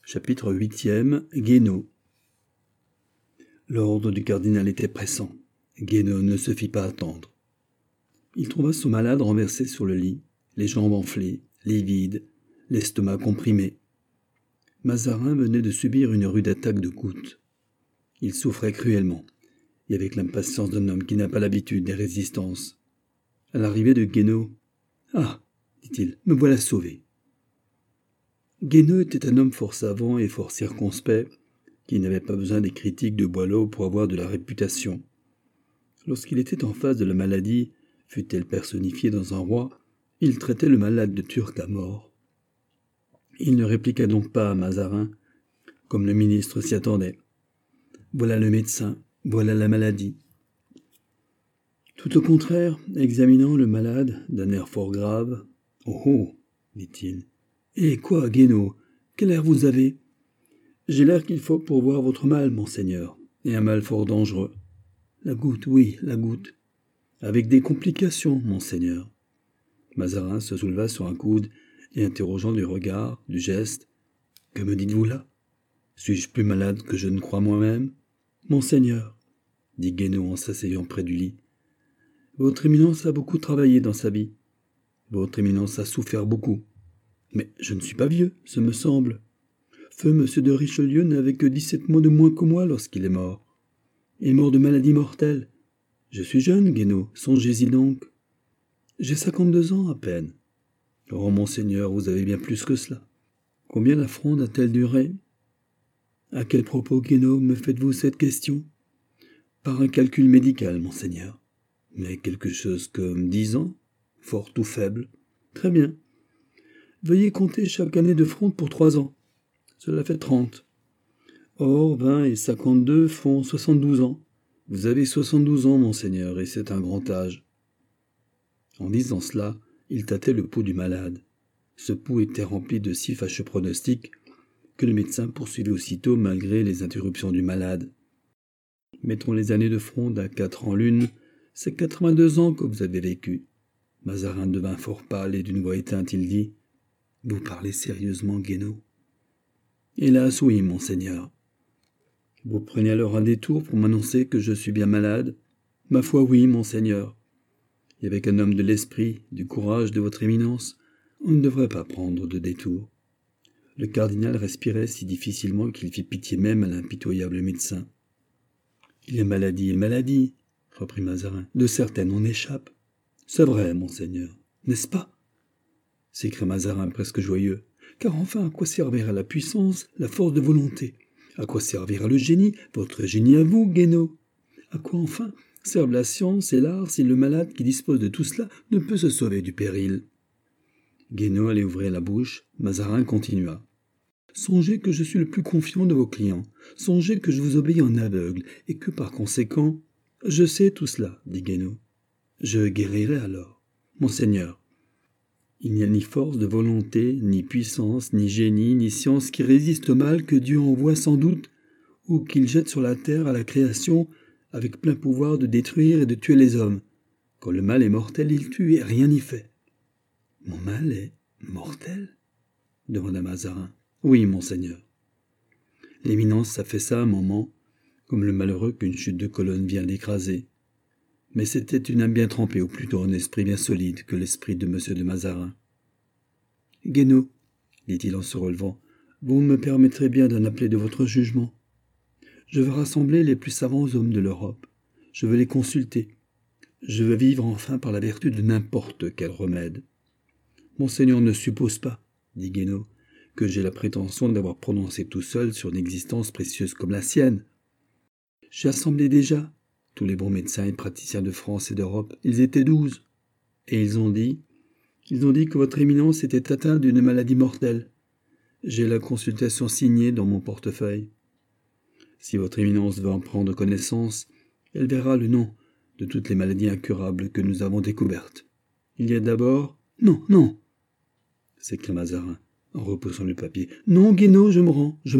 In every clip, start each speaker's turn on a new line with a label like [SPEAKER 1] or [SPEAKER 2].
[SPEAKER 1] Chapitre 8e. Guénot. L'ordre du cardinal était pressant. Guénot ne se fit pas attendre. Il trouva son malade renversé sur le lit, les jambes enflées, livides, l'estomac comprimé. Mazarin venait de subir une rude attaque de goutte. Il souffrait cruellement, et avec l'impatience d'un homme qui n'a pas l'habitude des résistances. À l'arrivée de Guénot, « Ah !» dit-il, « me voilà sauvé. » Guénot était un homme fort savant et fort circonspect, qui n'avait pas besoin des critiques de Boileau pour avoir de la réputation. Lorsqu'il était en face de la maladie, fût-elle personnifiée dans un roi, il traitait le malade de turc à mort. Il ne répliqua donc pas à Mazarin, comme le ministre s'y attendait. Voilà le médecin, voilà la maladie. Tout au contraire, examinant le malade d'un air fort grave, « Oh oh !» dit-il. « Eh quoi, Guénot, quel air vous avez ?»« J'ai l'air qu'il faut pour voir votre mal, monseigneur, et un mal fort dangereux. »« La goutte, oui, la goutte. Avec des complications, monseigneur. » Mazarin se souleva sur un coude et interrogeant du regard, du geste. « Que me dites-vous là? Suis-je plus malade que je ne crois moi-même ?»« Monseigneur, » dit Guénot en s'asseyant près du lit, « votre éminence a beaucoup travaillé dans sa vie. Votre éminence a souffert beaucoup. Mais je ne suis pas vieux, ce me semble. Feu monsieur de Richelieu n'avait que 17 mois de moins que moi lorsqu'il est mort. Il est mort de maladie mortelle. Je suis jeune, Guénot, songez-y donc. J'ai 52 ans à peine. Oh, monseigneur, vous avez bien plus que cela. Combien la fronde a-t-elle duré? À quel propos, Guénot, me faites-vous cette question? Par un calcul médical, monseigneur. Mais quelque chose comme 10 ans, fort ou faible. Très bien. Veuillez compter chaque année de fronde pour 3 ans. Cela fait 30. Or, 20 et 52 font 72 ans. Vous avez 72 ans, monseigneur, et c'est un grand âge. En disant cela, il tâtait le pouls du malade. Ce pouls était rempli de si fâcheux pronostics que le médecin poursuivit aussitôt malgré les interruptions du malade. Mettons les années de fronde à 4 ans l'une, c'est 82 ans que vous avez vécu. Mazarin devint fort pâle et d'une voix éteinte il dit « Vous parlez sérieusement, Guénot ?»« Hélas, oui, monseigneur. »« Vous prenez alors un détour pour m'annoncer que je suis bien malade ?»« Ma foi, oui, monseigneur. Et avec un homme de l'esprit, du courage de votre éminence, on ne devrait pas prendre de détour. » Le cardinal respirait si difficilement qu'il fit pitié même à l'impitoyable médecin. « Il y a maladie et maladie, » reprit Mazarin. « De certaines on échappe. »« C'est vrai, monseigneur, n'est-ce pas ?» s'écria Mazarin presque joyeux. « Car enfin, à quoi servira la puissance, la force de volonté? À quoi servira le génie, votre génie à vous, Guénot? À quoi enfin servent la science et l'art si le malade qui dispose de tout cela ne peut se sauver du péril ?» Guénot allait ouvrir la bouche. Mazarin continua. « Songez que je suis le plus confiant de vos clients. Songez que je vous obéis en aveugle et que par conséquent... » « Je sais tout cela, » dit Guénot. « Je guérirai alors. Monseigneur, il n'y a ni force de volonté, ni puissance, ni génie, ni science qui résiste au mal que Dieu envoie sans doute, ou qu'il jette sur la terre à la création avec plein pouvoir de détruire et de tuer les hommes. Quand le mal est mortel, il tue et rien n'y fait. »« Mon mal est mortel ?» demanda Mazarin. « Oui, monseigneur. L'éminence s'affaissa un moment, comme le malheureux qu'une chute de colonne vient d'écraser. Mais c'était une âme bien trempée, ou plutôt un esprit bien solide que l'esprit de M. de Mazarin. « Guénot, dit-il en se relevant, vous me permettrez bien d'en appeler de votre jugement. Je veux rassembler les plus savants hommes de l'Europe. Je veux les consulter. Je veux vivre enfin par la vertu de n'importe quel remède. Monseigneur ne suppose pas, dit Guénot, que j'ai la prétention d'avoir prononcé tout seul sur une existence précieuse comme la sienne. J'ai assemblé déjà tous les bons médecins et praticiens de France et d'Europe. Ils étaient 12. Et ils ont dit que votre éminence était atteinte d'une maladie mortelle. J'ai la consultation signée dans mon portefeuille. Si votre éminence veut en prendre connaissance, elle verra le nom de toutes les maladies incurables que nous avons découvertes. Il y a d'abord... « Non, non !» s'écria Mazarin, en repoussant le papier. « Non, Guénot, je me rends. »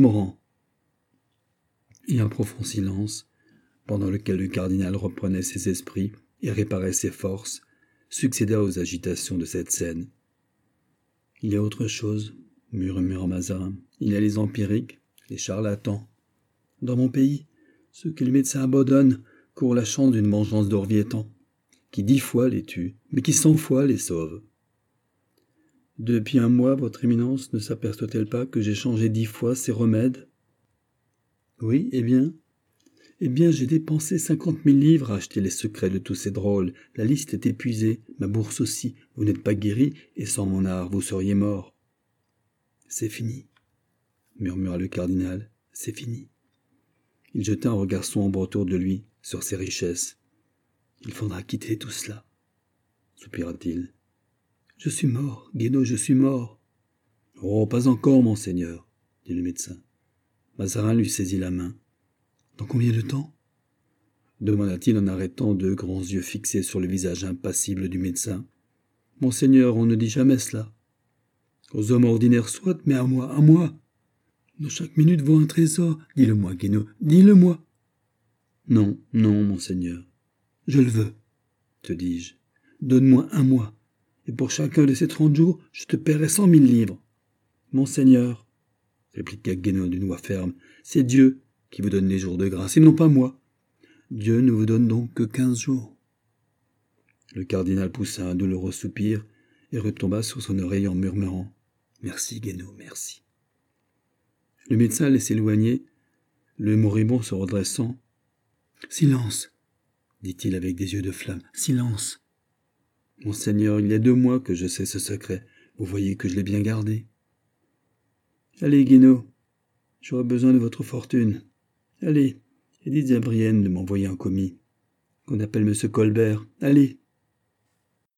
[SPEAKER 1] Et un profond silence, pendant lequel le cardinal reprenait ses esprits et réparait ses forces, succéda aux agitations de cette scène. « Il y a autre chose, murmura Mazarin. Il y a les empiriques, les charlatans. Dans mon pays, ceux que les médecins abandonnent courent la chance d'une vengeance d'Orviétan, qui 10 fois les tue, mais qui 100 fois les sauve. Depuis un mois, votre éminence ne s'aperçoit-elle pas que j'ai changé 10 fois ces remèdes? Oui, eh bien, j'ai dépensé 50 000 livres à acheter les secrets de tous ces drôles. La liste est épuisée, ma bourse aussi. Vous n'êtes pas guéri, et sans mon art, vous seriez mort. C'est fini, murmura le cardinal, c'est fini. Il jeta un regard sombre autour de lui, sur ses richesses. Il faudra quitter tout cela, soupira-t-il. Je suis mort, Guénaud, je suis mort. Oh, pas encore, monseigneur, dit le médecin. Mazarin lui saisit la main. Dans combien de temps? Demanda-t-il en arrêtant 2 grands yeux fixés sur le visage impassible du médecin. Monseigneur, on ne dit jamais cela. Aux hommes ordinaires soit, mais à moi. Dans chaque minute vaut un trésor. Dis-le-moi, Guénaud, dis-le-moi. Non, monseigneur. Je le veux, te dis-je. Donne-moi 1 mois, et pour chacun de ces 30 jours, je te paierai 100 000 livres. Monseigneur, répliqua Guénaud d'une voix ferme, c'est Dieu qui vous donne les jours de grâce, et non pas moi. Dieu ne vous donne donc que 15 jours. Le cardinal poussa un douloureux soupir et retomba sur son oreille en murmurant « Merci, Guénaud, merci ». Le médecin allait s'éloigner, le moribond se redressant. « Silence !» dit-il avec des yeux de flamme. « Silence ! Monseigneur, il y a 2 mois que je sais ce secret. Vous voyez que je l'ai bien gardé. Allez, Guénaud, j'aurai besoin de votre fortune. Allez, et dites à Brienne de m'envoyer un commis, qu'on appelle M. Colbert. Allez !»